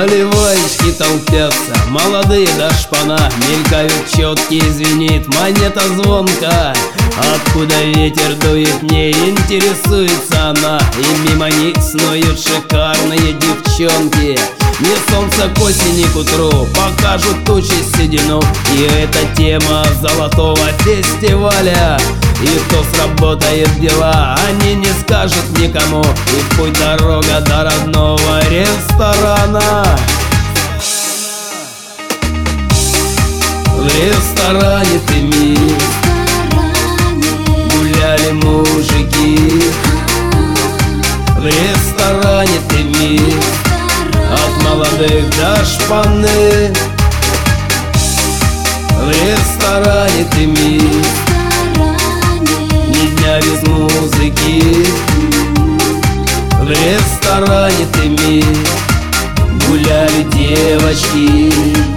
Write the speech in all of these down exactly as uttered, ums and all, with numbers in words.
Наливаечки толпятся, молодые до шпана, мелькают четки, звенит монета звонка. Откуда ветер дует, не интересуется она, и мимо них снуют шикарные девчонки. Не солнце к осени, к утру покажут тучи седину, и это тема золотого фестиваля. И кто сработает дела, они не скажут никому, и в путь дорога до родного ресторана. В ресторане Тыми гуляли мужики. В ресторане Тыми от молодых до шпаны. В ресторане Тыми ни дня без музыки. В ресторане Тыми гуляли девочки.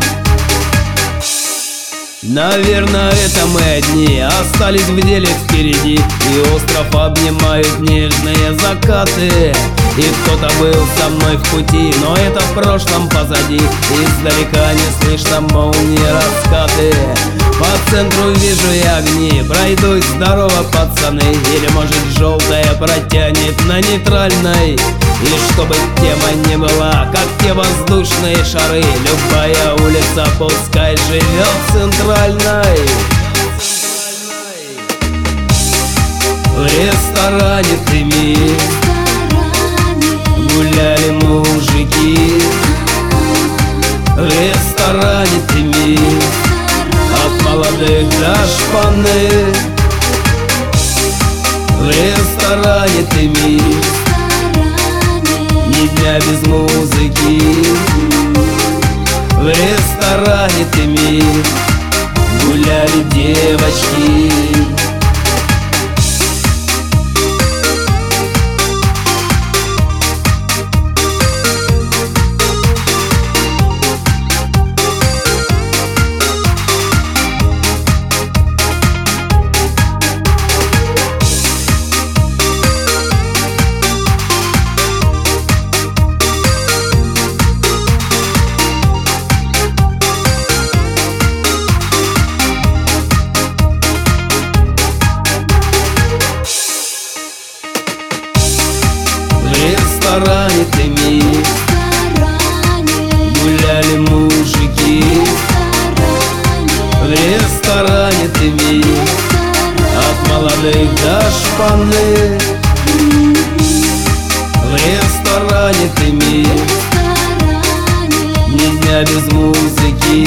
Наверное, это мы одни остались в деле впереди, и остров обнимают нежные закаты. И кто-то был со мной в пути, но это в прошлом позади. Издалека не слышно молнии раскаты. По центру вижу я огни, пройдусь, здорово, пацаны. Или может желтая протянет на нейтральной. И чтобы тема не была, как те воздушные шары, любая улица пускай живет центральной. В ресторане Тыми гуляли мужики. В ресторане Тыми от молодых до шпаны. В ресторане Тыми ни дня без музыки. В ресторане Тыми гуляли девочки. В ресторане Тыми гуляли мужики. В ресторане Тыми от молодых до шпаны. В ресторане Тыми ни дня без музыки.